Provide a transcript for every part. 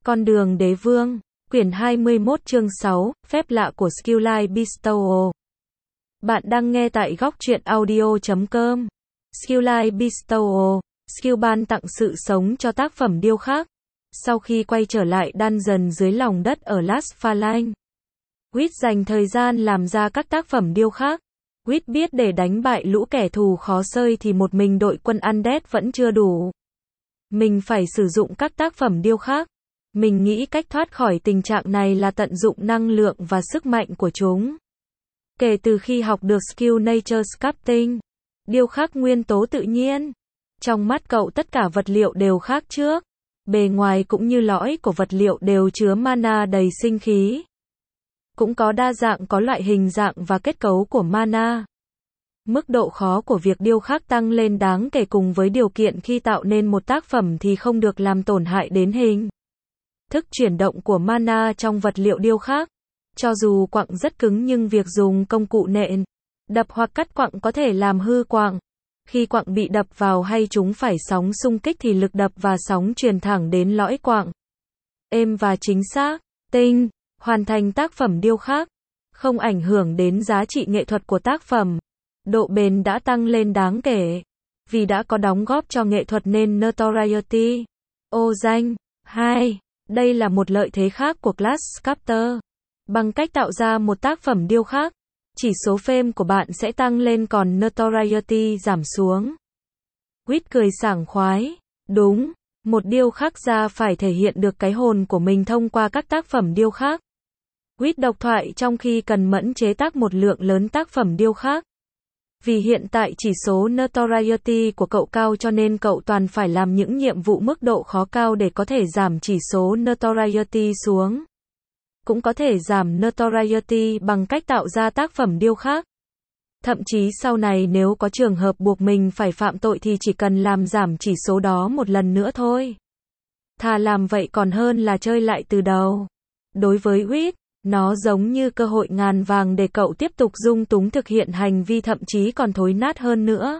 Con đường đế vương, quyển 21 chương 6, phép lạ của Skillline Bestow. Bạn đang nghe tại góc truyện audio.com. Skillline Bestow, skill ban tặng sự sống cho tác phẩm điêu khắc. Sau khi quay trở lại dungeon dưới lòng đất ở Las Phalanx, Wit dành thời gian làm ra các tác phẩm điêu khắc. Wit biết để đánh bại lũ kẻ thù khó xơi thì một mình đội quân Undead vẫn chưa đủ. Mình phải sử dụng các tác phẩm điêu khắc. Mình nghĩ cách thoát khỏi tình trạng này là tận dụng năng lượng và sức mạnh của chúng. Kể từ khi học được skill Nature Sculpting, điêu khắc nguyên tố tự nhiên, trong mắt cậu tất cả vật liệu đều khác trước. Bề ngoài cũng như lõi của vật liệu đều chứa mana đầy sinh khí. Cũng có đa dạng có loại hình dạng và kết cấu của mana. Mức độ khó của việc điêu khắc tăng lên đáng kể cùng với điều kiện khi tạo nên một tác phẩm thì không được làm tổn hại đến hình thức chuyển động của mana trong vật liệu điêu khắc. Cho dù quặng rất cứng nhưng việc dùng công cụ nện, đập hoặc cắt quặng có thể làm hư quặng. Khi quặng bị đập vào hay chúng phải sóng xung kích thì lực đập và sóng truyền thẳng đến lõi quặng. Êm và chính xác, tinh, hoàn thành tác phẩm điêu khắc, không ảnh hưởng đến giá trị nghệ thuật của tác phẩm. Độ bền đã tăng lên đáng kể, vì đã có đóng góp cho nghệ thuật nên notoriety, ô danh. 2. Đây là một lợi thế khác của Class Sculptor. Bằng cách tạo ra một tác phẩm điêu khắc, chỉ số fame của bạn sẽ tăng lên còn notoriety giảm xuống. Wit cười sảng khoái. Đúng, một điêu khắc gia phải thể hiện được cái hồn của mình thông qua các tác phẩm điêu khắc. Wit độc thoại trong khi cần mẫn chế tác một lượng lớn tác phẩm điêu khắc. Vì hiện tại chỉ số notoriety của cậu cao cho nên cậu toàn phải làm những nhiệm vụ mức độ khó cao để có thể giảm chỉ số notoriety xuống. Cũng có thể giảm notoriety bằng cách tạo ra tác phẩm điêu khắc. Thậm chí sau này nếu có trường hợp buộc mình phải phạm tội thì chỉ cần làm giảm chỉ số đó một lần nữa thôi. Thà làm vậy còn hơn là chơi lại từ đầu. Đối với Wit, nó giống như cơ hội ngàn vàng để cậu tiếp tục dung túng thực hiện hành vi thậm chí còn thối nát hơn nữa.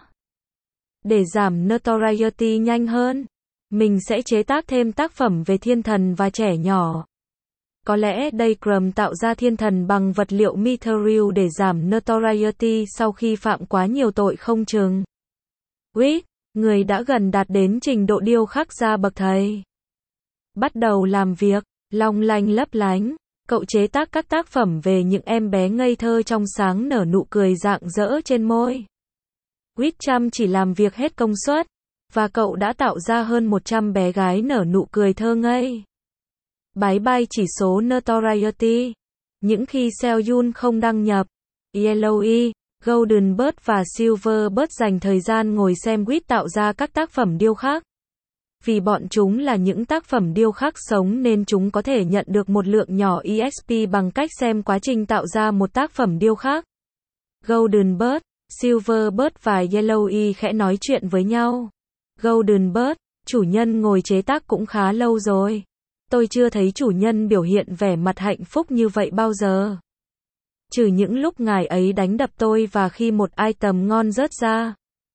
Để giảm notoriety nhanh hơn, mình sẽ chế tác thêm tác phẩm về thiên thần và trẻ nhỏ. Có lẽ Daygrum tạo ra thiên thần bằng vật liệu Mithril để giảm notoriety sau khi phạm quá nhiều tội không chừng. Wit, người đã gần đạt đến trình độ điêu khắc gia bậc thầy. Bắt đầu làm việc, long lanh lấp lánh. Cậu chế tác các tác phẩm về những em bé ngây thơ trong sáng nở nụ cười rạng rỡ trên môi. Wit chăm chỉ làm việc hết công suất, và cậu đã tạo ra hơn 100 bé gái nở nụ cười thơ ngây. Bái bai chỉ số notoriety. Những khi Selyun không đăng nhập, Yellowy, Golden Bird và Silver Bird dành thời gian ngồi xem Wit tạo ra các tác phẩm điêu khắc. Vì bọn chúng là những tác phẩm điêu khắc sống nên chúng có thể nhận được một lượng nhỏ EXP bằng cách xem quá trình tạo ra một tác phẩm điêu khắc. Golden Bird, Silver Bird và Yellowy khẽ nói chuyện với nhau. Golden Bird, chủ nhân ngồi chế tác cũng khá lâu rồi. Tôi chưa thấy chủ nhân biểu hiện vẻ mặt hạnh phúc như vậy bao giờ. Trừ những lúc ngài ấy đánh đập tôi và khi một item ngon rớt ra.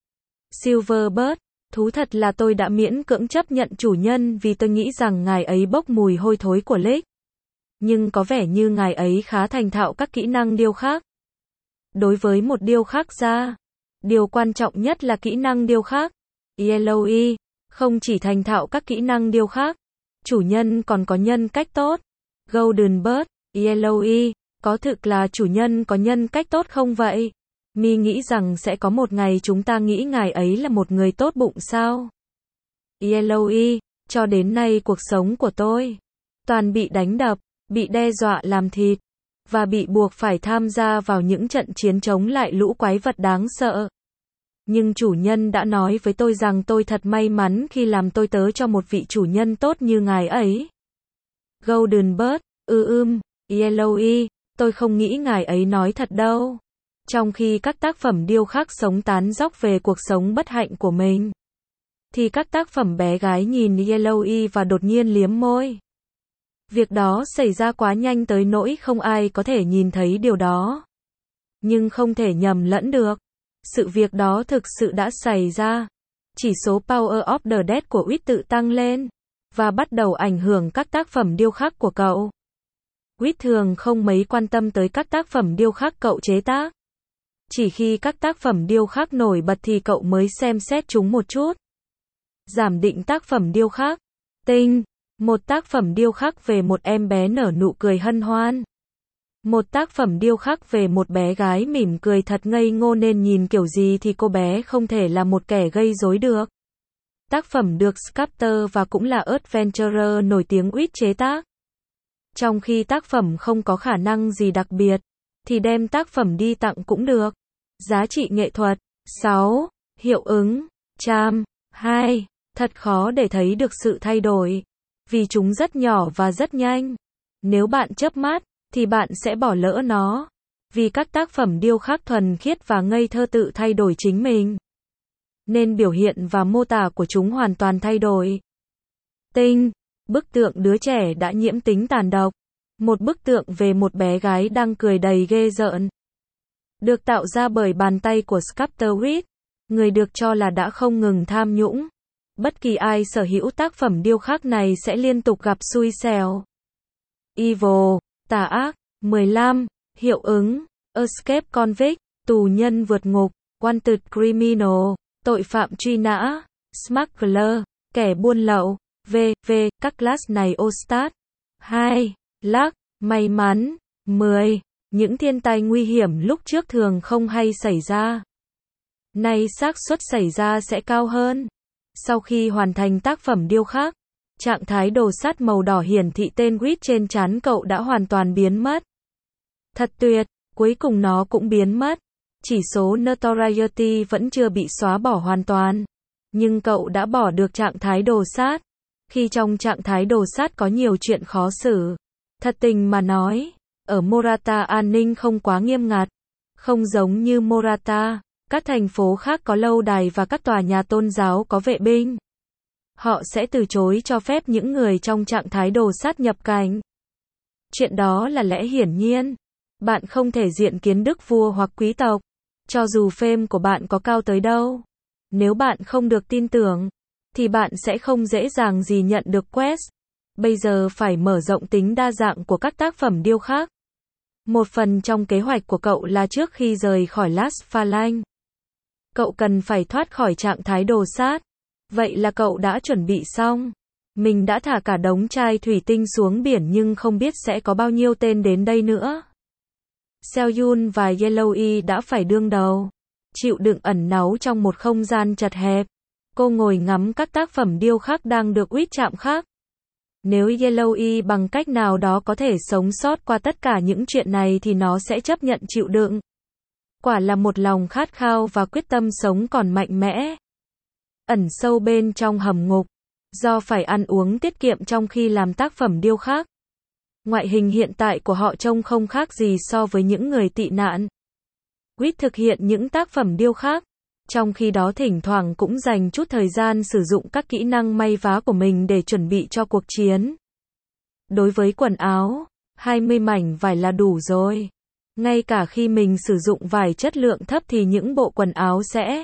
Silver Bird, thú thật là tôi đã miễn cưỡng chấp nhận chủ nhân vì tôi nghĩ rằng ngài ấy bốc mùi hôi thối của Lick. Nhưng có vẻ như ngài ấy khá thành thạo các kỹ năng điêu khắc. Đối với một điêu khắc gia, điều quan trọng nhất là kỹ năng điêu khắc. Yellowy, không chỉ thành thạo các kỹ năng điêu khắc, chủ nhân còn có nhân cách tốt. Golden Bird, Yellowy, có thực là chủ nhân có nhân cách tốt không vậy? Mi nghĩ rằng sẽ có một ngày chúng ta nghĩ ngài ấy là một người tốt bụng sao? Yellowy, cho đến nay cuộc sống của tôi toàn bị đánh đập, bị đe dọa làm thịt, và bị buộc phải tham gia vào những trận chiến chống lại lũ quái vật đáng sợ. Nhưng chủ nhân đã nói với tôi rằng tôi thật may mắn khi làm tôi tớ cho một vị chủ nhân tốt như ngài ấy. Golden Bird, Yellowy, tôi không nghĩ ngài ấy nói thật đâu. Trong khi các tác phẩm điêu khắc sống tán dóc về cuộc sống bất hạnh của mình, thì các tác phẩm bé gái nhìn Yellowy và đột nhiên liếm môi. Việc đó xảy ra quá nhanh tới nỗi không ai có thể nhìn thấy điều đó. Nhưng không thể nhầm lẫn được. Sự việc đó thực sự đã xảy ra. Chỉ số Power of the Dead của Wit tự tăng lên. và bắt đầu ảnh hưởng các tác phẩm điêu khắc của cậu. Whit thường không mấy quan tâm tới các tác phẩm điêu khắc cậu chế tác. Chỉ khi các tác phẩm điêu khắc nổi bật thì cậu mới xem xét chúng một chút. Giảm định tác phẩm điêu khắc. Tinh. Một tác phẩm điêu khắc về một em bé nở nụ cười hân hoan. Một tác phẩm điêu khắc về một bé gái mỉm cười thật ngây ngô nên nhìn kiểu gì thì cô bé không thể là một kẻ gây rối được. Tác phẩm được sculptor và cũng là adventurer nổi tiếng Whit chế tác. Trong khi tác phẩm không có khả năng gì đặc biệt, thì đem tác phẩm đi tặng cũng được. Giá trị nghệ thuật. 6. Hiệu ứng. Charm. 2. Thật khó để thấy được sự thay đổi, vì chúng rất nhỏ và rất nhanh. Nếu bạn chớp mắt, thì bạn sẽ bỏ lỡ nó, vì các tác phẩm điêu khắc thuần khiết và ngây thơ tự thay đổi chính mình, nên biểu hiện và mô tả của chúng hoàn toàn thay đổi. Tinh. Bức tượng đứa trẻ đã nhiễm tính tàn độc. Một bức tượng về một bé gái đang cười đầy ghê rợn. Được tạo ra bởi bàn tay của sculptor Whit, người được cho là đã không ngừng tham nhũng. Bất kỳ ai sở hữu tác phẩm điêu khắc này sẽ liên tục gặp xui xẻo. Evil. Tà ác. 15. Hiệu ứng. Escape convict. Tù nhân vượt ngục. Wanted criminal. Tội phạm truy nã. Smuggler. Kẻ buôn lậu. V.V. Các class này Ostad. 2. Luck. May mắn. 10. Những thiên tai nguy hiểm lúc trước thường không hay xảy ra. Nay xác suất xảy ra sẽ cao hơn. Sau khi hoàn thành tác phẩm điêu khắc, trạng thái đồ sắt màu đỏ hiển thị tên Whit trên trán cậu đã hoàn toàn biến mất. Thật tuyệt, cuối cùng nó cũng biến mất. Chỉ số notoriety vẫn chưa bị xóa bỏ hoàn toàn. Nhưng cậu đã bỏ được trạng thái đồ sát. Khi trong trạng thái đồ sát có nhiều chuyện khó xử. Thật tình mà nói, ở Morata an ninh không quá nghiêm ngặt. Không giống như Morata, các thành phố khác có lâu đài và các tòa nhà tôn giáo có vệ binh. Họ sẽ từ chối cho phép những người trong trạng thái đồ sát nhập cảnh. Chuyện đó là lẽ hiển nhiên. Bạn không thể diện kiến đức vua hoặc quý tộc, cho dù fame của bạn có cao tới đâu. Nếu bạn không được tin tưởng, thì bạn sẽ không dễ dàng gì nhận được quest. Bây giờ phải mở rộng tính đa dạng của các tác phẩm điêu khắc. Một phần trong kế hoạch của cậu là trước khi rời khỏi Las Phalanx, cậu cần phải thoát khỏi trạng thái đồ sát. Vậy là cậu đã chuẩn bị xong. Mình đã thả cả đống chai thủy tinh xuống biển nhưng không biết sẽ có bao nhiêu tên đến đây nữa. Seo-yun và Yellow đã phải đương đầu, chịu đựng ẩn náu trong một không gian chật hẹp. Cô ngồi ngắm các tác phẩm điêu khắc đang được Whit chạm khắc. Nếu Yellow bằng cách nào đó có thể sống sót qua tất cả những chuyện này thì nó sẽ chấp nhận chịu đựng. Quả là một lòng khát khao và quyết tâm sống còn mạnh mẽ. Ẩn sâu bên trong hầm ngục, do phải ăn uống tiết kiệm trong khi làm tác phẩm điêu khắc. Ngoại hình hiện tại của họ trông không khác gì so với những người tị nạn. Whit thực hiện những tác phẩm điêu khắc, trong khi đó thỉnh thoảng cũng dành chút thời gian sử dụng các kỹ năng may vá của mình để chuẩn bị cho cuộc chiến. Đối với quần áo, 20 mảnh vải là đủ rồi. Ngay cả khi mình sử dụng vải chất lượng thấp thì những bộ quần áo sẽ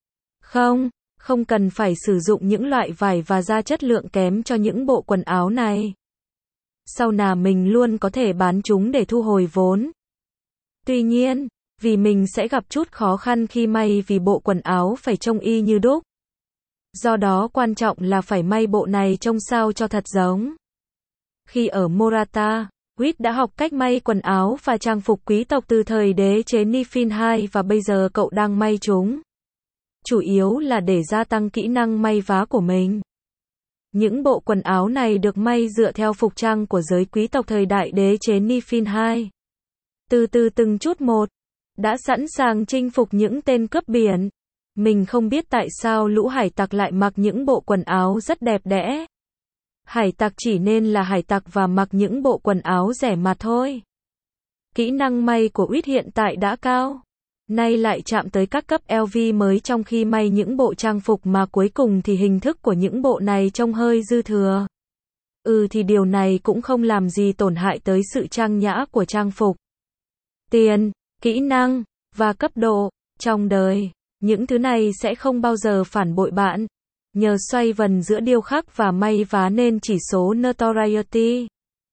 không cần phải sử dụng những loại vải và da chất lượng kém cho những bộ quần áo này. Sau nào mình luôn có thể bán chúng để thu hồi vốn. Tuy nhiên, vì mình sẽ gặp chút khó khăn khi may vì bộ quần áo phải trông y như đúc. Do đó quan trọng là phải may bộ này trông sao cho thật giống. Khi ở Morata, Whit đã học cách may quần áo và trang phục quý tộc từ thời đế chế Nifin II và bây giờ cậu đang may chúng. Chủ yếu là để gia tăng kỹ năng may vá của mình. Những bộ quần áo này được may dựa theo phục trang của giới quý tộc thời đại đế chế Nifin II. Từ từ từng chút một, đã sẵn sàng chinh phục những tên cướp biển. Mình không biết tại sao lũ hải tặc lại mặc những bộ quần áo rất đẹp đẽ. Hải tặc chỉ nên là hải tặc và mặc những bộ quần áo rẻ mạt thôi. Kỹ năng may của Whit hiện tại đã cao. Nay lại chạm tới các cấp LV mới trong khi may những bộ trang phục mà cuối cùng thì hình thức của những bộ này trông hơi dư thừa. Thì điều này cũng không làm gì tổn hại tới sự trang nhã của trang phục. Tiền, kỹ năng, và cấp độ, trong đời, những thứ này sẽ không bao giờ phản bội bạn. Nhờ xoay vần giữa điêu khắc và may vá nên chỉ số notoriety,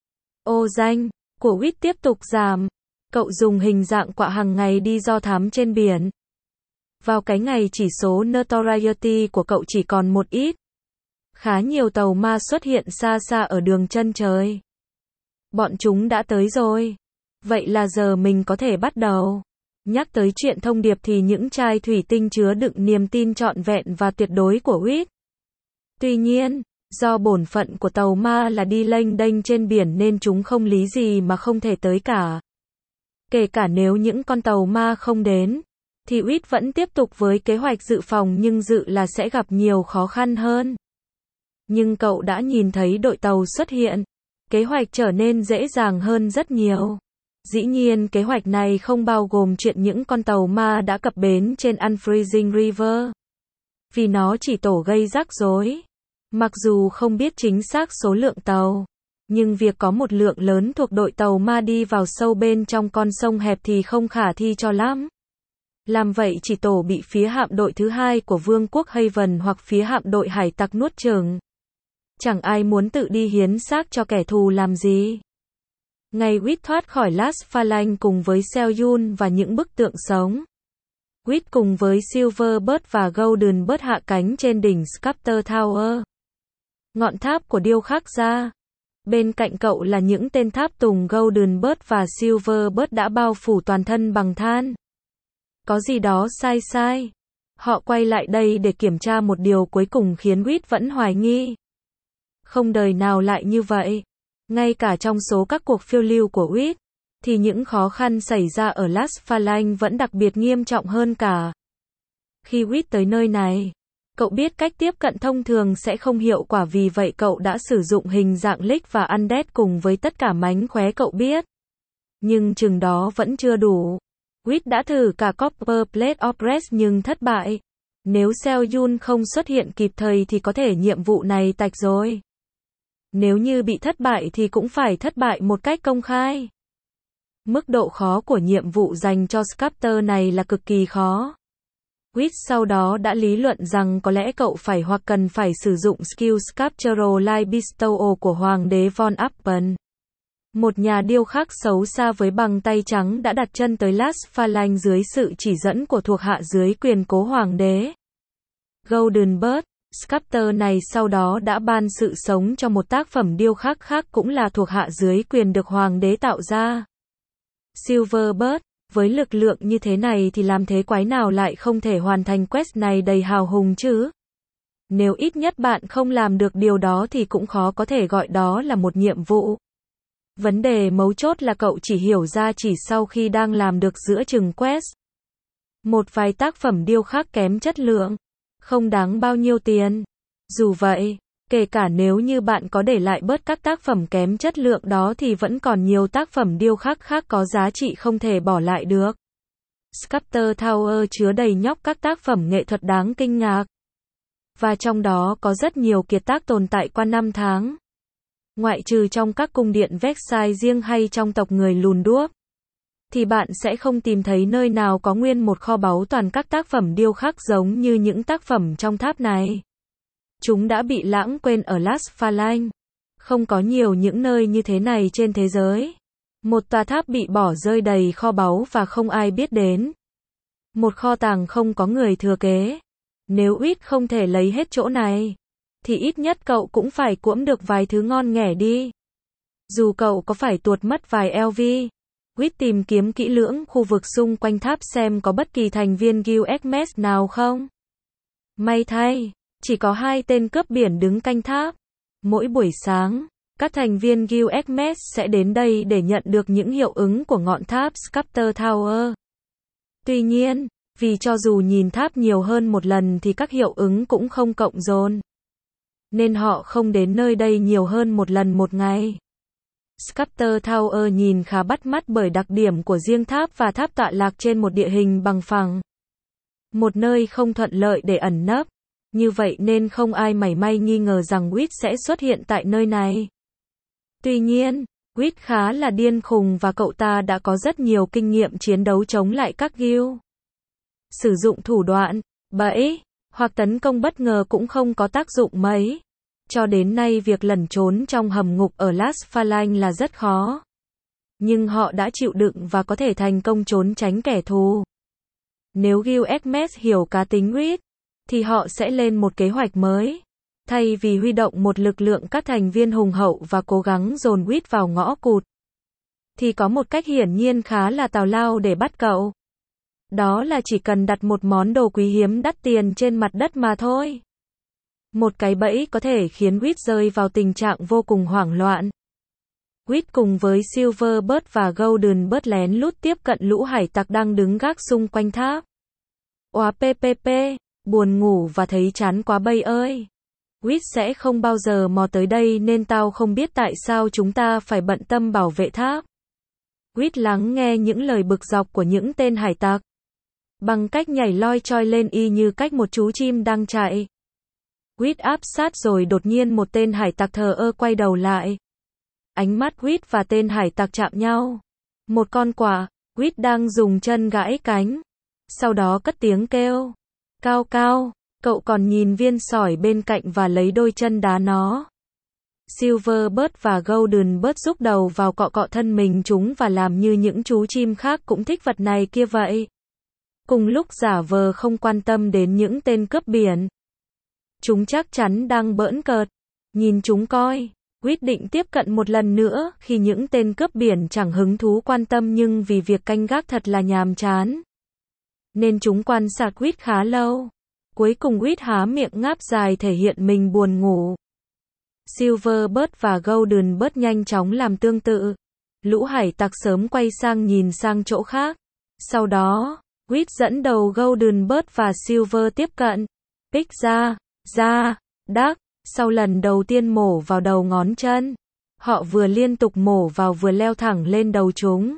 ô danh, của Witt tiếp tục giảm. Cậu dùng hình dạng quạ hàng ngày đi do thám trên biển. Vào cái ngày chỉ số notoriety của cậu chỉ còn một ít. Khá nhiều tàu ma xuất hiện xa xa ở đường chân trời. Bọn chúng đã tới rồi. Vậy là giờ mình có thể bắt đầu. Nhắc tới chuyện thông điệp thì những chai thủy tinh chứa đựng niềm tin trọn vẹn và tuyệt đối của Witt. Tuy nhiên, do bổn phận của tàu ma là đi lênh đênh trên biển nên chúng không lý gì mà không thể tới cả. Kể cả nếu những con tàu ma không đến, thì Witt vẫn tiếp tục với kế hoạch dự phòng nhưng dự là sẽ gặp nhiều khó khăn hơn. Nhưng cậu đã nhìn thấy đội tàu xuất hiện. Kế hoạch trở nên dễ dàng hơn rất nhiều. Dĩ nhiên kế hoạch này không bao gồm chuyện những con tàu ma đã cập bến trên Unfreezing River. Vì nó chỉ tổ gây rắc rối. Mặc dù không biết chính xác số lượng tàu, nhưng việc có một lượng lớn thuộc đội tàu ma đi vào sâu bên trong con sông hẹp thì không khả thi cho lắm. Làm vậy chỉ tổ bị phía hạm đội thứ hai của Vương quốc Haven hoặc phía hạm đội hải tặc nuốt chửng. Chẳng ai muốn tự đi hiến xác cho kẻ thù làm gì. Ngày Witt thoát khỏi Las Phalanx cùng với Selyun và những bức tượng sống. Witt cùng với Silverbird và Goldenbird hạ cánh trên đỉnh Sculptor Tower. Ngọn tháp của điêu khắc ra. Bên cạnh cậu là những tên tháp tùng Goldenbird và Silverbird đã bao phủ toàn thân bằng than. Có gì đó sai sai. Họ quay lại đây để kiểm tra một điều cuối cùng khiến Witt vẫn hoài nghi. Không đời nào lại như vậy. Ngay cả trong số các cuộc phiêu lưu của Witt, thì những khó khăn xảy ra ở Las Phalanx vẫn đặc biệt nghiêm trọng hơn cả. Khi Witt tới nơi này, cậu biết cách tiếp cận thông thường sẽ không hiệu quả vì vậy cậu đã sử dụng hình dạng Lich và Undead cùng với tất cả mánh khóe cậu biết. Nhưng chừng đó vẫn chưa đủ. Witt đã thử cả Copper Plate of Rest nhưng thất bại. Nếu Selyun không xuất hiện kịp thời thì có thể nhiệm vụ này tạch rồi. Nếu như bị thất bại thì cũng phải thất bại một cách công khai. Mức độ khó của nhiệm vụ dành cho Sculptor này là cực kỳ khó. Witt sau đó đã lý luận rằng có lẽ cậu phải hoặc cần phải sử dụng skill Sculptural Light Bestow của Hoàng đế Von Appen. Một nhà điêu khắc xấu xa với bằng tay trắng đã đặt chân tới Las Phalanx dưới sự chỉ dẫn của thuộc hạ dưới quyền cố hoàng đế. Goldenbird, Sculptor này sau đó đã ban sự sống cho một tác phẩm điêu khắc khác cũng là thuộc hạ dưới quyền được hoàng đế tạo ra. Silverbird, với lực lượng như thế này thì làm thế quái nào lại không thể hoàn thành quest này đầy hào hùng chứ? Nếu ít nhất bạn không làm được điều đó thì cũng khó có thể gọi đó là một nhiệm vụ. Vấn đề mấu chốt là cậu chỉ hiểu ra chỉ sau khi đang làm được giữa chừng quest. Một vài tác phẩm điêu khắc kém chất lượng, không đáng bao nhiêu tiền. Dù vậy, kể cả nếu như bạn có để lại bớt các tác phẩm kém chất lượng đó thì vẫn còn nhiều tác phẩm điêu khắc khác có giá trị không thể bỏ lại được. Sculptor Tower chứa đầy nhóc các tác phẩm nghệ thuật đáng kinh ngạc. Và trong đó có rất nhiều kiệt tác tồn tại qua năm tháng. Ngoại trừ trong các cung điện Versailles riêng hay trong tộc người lùn đuốc, thì bạn sẽ không tìm thấy nơi nào có nguyên một kho báu toàn các tác phẩm điêu khắc giống như những tác phẩm trong tháp này. Chúng đã bị lãng quên ở Las Phalanx. Không có nhiều những nơi như thế này trên thế giới. Một tòa tháp bị bỏ rơi đầy kho báu và không ai biết đến. Một kho tàng không có người thừa kế. Nếu Witt không thể lấy hết chỗ này, thì ít nhất cậu cũng phải cuỗm được vài thứ ngon nghẻ đi. Dù cậu có phải tuột mất vài LV. Witt tìm kiếm kỹ lưỡng khu vực xung quanh tháp xem có bất kỳ thành viên Guild Hermes nào không. May thay, chỉ có 2 tên cướp biển đứng canh tháp. Mỗi buổi sáng, các thành viên Guild Hermes sẽ đến đây để nhận được những hiệu ứng của ngọn tháp Sculptor Tower. Tuy nhiên, vì cho dù nhìn tháp nhiều hơn một lần thì các hiệu ứng cũng không cộng dồn, nên họ không đến nơi đây nhiều hơn một lần một ngày. Sculptor Tower nhìn khá bắt mắt bởi đặc điểm của riêng tháp và tháp tọa lạc trên một địa hình bằng phẳng. Một nơi không thuận lợi để ẩn nấp. Như vậy nên không ai mảy may nghi ngờ rằng Witt sẽ xuất hiện tại nơi này. Tuy nhiên, Witt khá là điên khùng và cậu ta đã có rất nhiều kinh nghiệm chiến đấu chống lại các guild. Sử dụng thủ đoạn, bẫy, hoặc tấn công bất ngờ cũng không có tác dụng mấy. Cho đến nay việc lẩn trốn trong hầm ngục ở Las Falang là rất khó. Nhưng họ đã chịu đựng và có thể thành công trốn tránh kẻ thù. Nếu Gil-Xmes hiểu cá tính Reed, thì họ sẽ lên một kế hoạch mới. Thay vì huy động một lực lượng các thành viên hùng hậu và cố gắng dồn Reed vào ngõ cụt, thì có một cách hiển nhiên khá là tào lao để bắt cậu. Đó là chỉ cần đặt một món đồ quý hiếm đắt tiền trên mặt đất mà thôi. Một cái bẫy có thể khiến Reed rơi vào tình trạng vô cùng hoảng loạn. Reed cùng với Silverbird và Goldenbird lén lút tiếp cận lũ hải tặc đang đứng gác xung quanh tháp. Oa ppp, buồn ngủ và thấy chán quá bây ơi. Reed sẽ không bao giờ mò tới đây nên tao không biết tại sao chúng ta phải bận tâm bảo vệ tháp. Reed lắng nghe những lời bực dọc của những tên hải tặc. Bằng cách nhảy loi choi lên y như cách một chú chim đang chạy. Reed áp sát rồi đột nhiên một tên hải tặc thờ ơ quay đầu lại. Ánh mắt Reed và tên hải tặc chạm nhau. Một con quạ, Reed đang dùng chân gãi cánh. Sau đó cất tiếng kêu. Cao cao, cậu còn nhìn viên sỏi bên cạnh và lấy đôi chân đá nó. Silverbird và Goldenbird rúc đầu vào cọ cọ thân mình chúng và làm như những chú chim khác cũng thích vật này kia vậy. Cùng lúc giả vờ không quan tâm đến những tên cướp biển. Chúng chắc chắn đang bỡn cợt. Nhìn chúng coi. Reed định tiếp cận một lần nữa khi những tên cướp biển chẳng hứng thú quan tâm nhưng vì việc canh gác thật là nhàm chán. Nên chúng quan sát Reed khá lâu. Cuối cùng Reed há miệng ngáp dài thể hiện mình buồn ngủ. Silverbird và Goldenbird nhanh chóng làm tương tự. Lũ hải tặc sớm quay sang nhìn sang chỗ khác. Sau đó, Reed dẫn đầu Goldenbird và Silver tiếp cận. Pick ra, đắc. Sau lần đầu tiên mổ vào đầu ngón chân, họ vừa liên tục mổ vào vừa leo thẳng lên đầu chúng.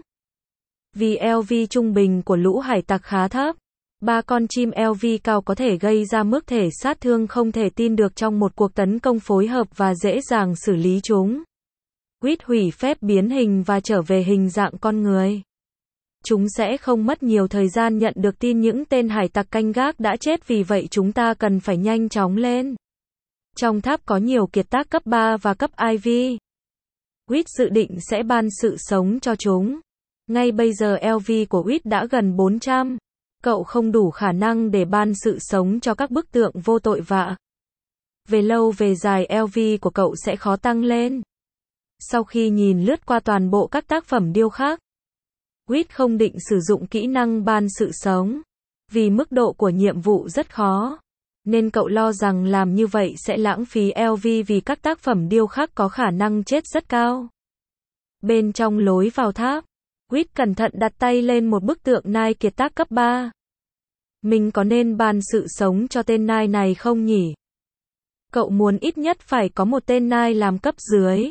Vì LV trung bình của lũ hải tặc khá thấp, 3 con chim LV cao có thể gây ra mức thể sát thương không thể tin được trong một cuộc tấn công phối hợp và dễ dàng xử lý chúng. Reed hủy phép biến hình và trở về hình dạng con người. Chúng sẽ không mất nhiều thời gian nhận được tin những tên hải tặc canh gác đã chết, vì vậy chúng ta cần phải nhanh chóng lên. Trong tháp có nhiều kiệt tác cấp 3 và cấp IV. Reed dự định sẽ ban sự sống cho chúng. Ngay bây giờ LV của Reed đã gần 400. Cậu không đủ khả năng để ban sự sống cho các bức tượng vô tội vạ. Về lâu về dài LV của cậu sẽ khó tăng lên. Sau khi nhìn lướt qua toàn bộ các tác phẩm điêu khắc, Reed không định sử dụng kỹ năng ban sự sống. Vì mức độ của nhiệm vụ rất khó. Nên cậu lo rằng làm như vậy sẽ lãng phí LV vì các tác phẩm điêu khắc có khả năng chết rất cao. Bên trong lối vào tháp, Reed cẩn thận đặt tay lên một bức tượng nai kiệt tác cấp 3. Mình có nên ban sự sống cho tên nai này không nhỉ? Cậu muốn ít nhất phải có một tên nai làm cấp dưới.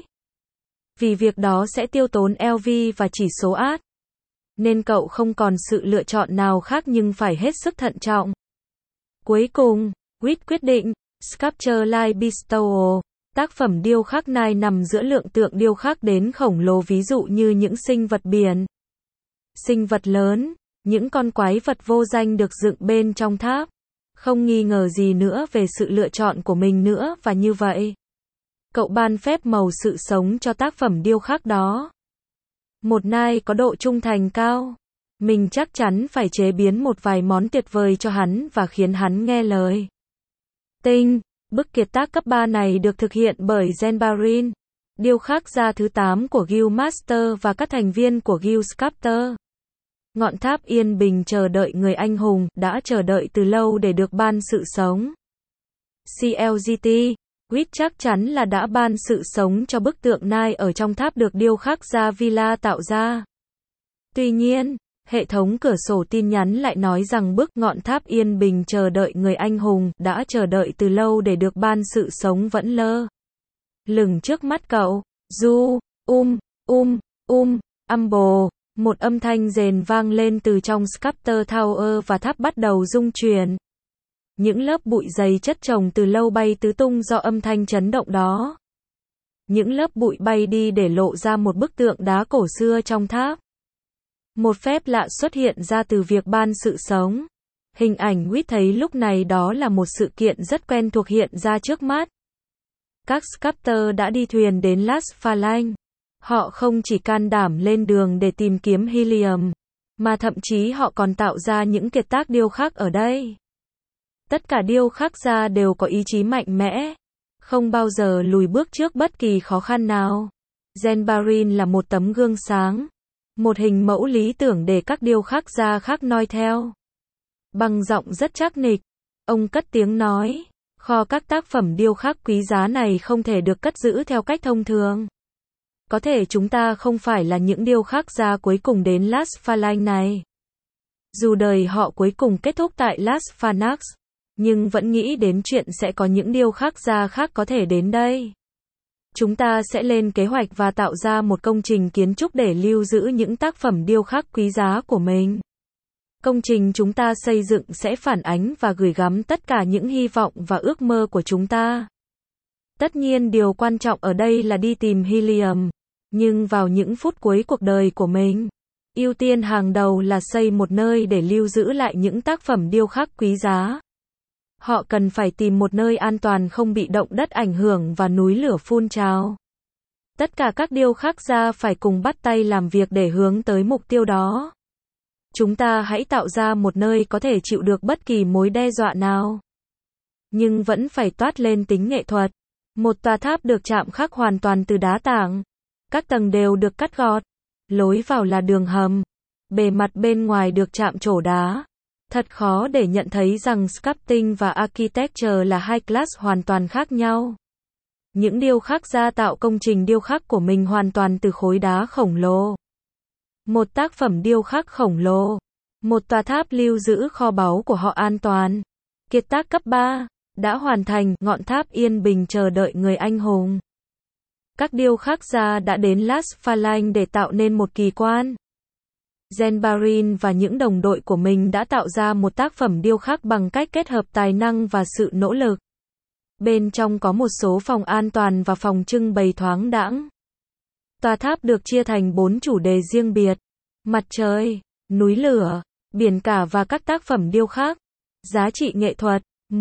Vì việc đó sẽ tiêu tốn LV và chỉ số át. Nên cậu không còn sự lựa chọn nào khác nhưng phải hết sức thận trọng. Cuối cùng, Reed quyết định, Sculpture like Bestow. Tác phẩm điêu khắc này nằm giữa lượng tượng điêu khắc đến khổng lồ, ví dụ như những sinh vật biển, sinh vật lớn, những con quái vật vô danh được dựng bên trong tháp. Không nghi ngờ gì nữa về sự lựa chọn của mình nữa, và như vậy, cậu ban phép màu sự sống cho tác phẩm điêu khắc đó. Một nai có độ trung thành cao. Mình chắc chắn phải chế biến một vài món tuyệt vời cho hắn và khiến hắn nghe lời. Tinh, bức kiệt tác cấp 3 này được thực hiện bởi Zenbarin, điêu khắc gia thứ 8 của Guild Master và các thành viên của Guild Sculptor. Ngọn tháp yên bình chờ đợi người anh hùng, đã chờ đợi từ lâu để được ban sự sống. CLGT, Reed chắc chắn là đã ban sự sống cho bức tượng nai ở trong tháp được điêu khắc gia Villa tạo ra. Tuy nhiên, hệ thống cửa sổ tin nhắn lại nói rằng bức ngọn tháp yên bình chờ đợi người anh hùng, đã chờ đợi từ lâu để được ban sự sống vẫn lơ lửng trước mắt cậu. Umble. Một âm thanh rền vang lên từ trong Sculptor Tower và tháp bắt đầu rung chuyển. Những lớp bụi dày chất chồng từ lâu bay tứ tung do âm thanh chấn động đó. Những lớp bụi bay đi để lộ ra một bức tượng đá cổ xưa trong tháp. Một phép lạ xuất hiện ra từ việc ban sự sống. Hình ảnh Whit thấy lúc này đó là một sự kiện rất quen thuộc hiện ra trước mắt. Các sculptor đã đi thuyền đến Las Phalanx. Họ không chỉ can đảm lên đường để tìm kiếm helium, mà thậm chí họ còn tạo ra những kiệt tác điêu khắc ở đây. Tất cả điêu khắc gia đều có ý chí mạnh mẽ, không bao giờ lùi bước trước bất kỳ khó khăn nào. Zenbarin là một tấm gương sáng, một hình mẫu lý tưởng để các điêu khắc gia khác noi theo. Bằng giọng rất chắc nịch, ông cất tiếng nói, kho các tác phẩm điêu khắc quý giá này không thể được cất giữ theo cách thông thường. Có thể chúng ta không phải là những điêu khắc gia cuối cùng đến Las Phalanx này. Dù đời họ cuối cùng kết thúc tại Las Phalanx, nhưng vẫn nghĩ đến chuyện sẽ có những điêu khắc gia khác có thể đến đây. Chúng ta sẽ lên kế hoạch và tạo ra một công trình kiến trúc để lưu giữ những tác phẩm điêu khắc quý giá của mình. Công trình chúng ta xây dựng sẽ phản ánh và gửi gắm tất cả những hy vọng và ước mơ của chúng ta. Tất nhiên điều quan trọng ở đây là đi tìm helium, nhưng vào những phút cuối cuộc đời của mình, ưu tiên hàng đầu là xây một nơi để lưu giữ lại những tác phẩm điêu khắc quý giá. Họ cần phải tìm một nơi an toàn không bị động đất ảnh hưởng và núi lửa phun trào. Tất cả các điêu khắc gia phải cùng bắt tay làm việc để hướng tới mục tiêu đó. Chúng ta hãy tạo ra một nơi có thể chịu được bất kỳ mối đe dọa nào, nhưng vẫn phải toát lên tính nghệ thuật. Một tòa tháp được chạm khắc hoàn toàn từ đá tảng. Các tầng đều được cắt gọt. Lối vào là đường hầm. Bề mặt bên ngoài được chạm trổ đá. Thật khó để nhận thấy rằng sculpting và architecture là hai class hoàn toàn khác nhau. Những điêu khắc gia tạo công trình điêu khắc của mình hoàn toàn từ khối đá khổng lồ. Một tác phẩm điêu khắc khổng lồ. Một tòa tháp lưu giữ kho báu của họ an toàn. Kiệt tác cấp 3 đã hoàn thành, ngọn tháp yên bình chờ đợi người anh hùng. Các điêu khắc gia đã đến Las Phalanx để tạo nên một kỳ quan. Zenbarin và những đồng đội của mình đã tạo ra một tác phẩm điêu khắc bằng cách kết hợp tài năng và sự nỗ lực. Bên trong có một số phòng an toàn và phòng trưng bày thoáng đãng. Tòa tháp được chia thành 4 chủ đề riêng biệt: mặt trời, núi lửa, biển cả và các tác phẩm điêu khắc. Giá trị nghệ thuật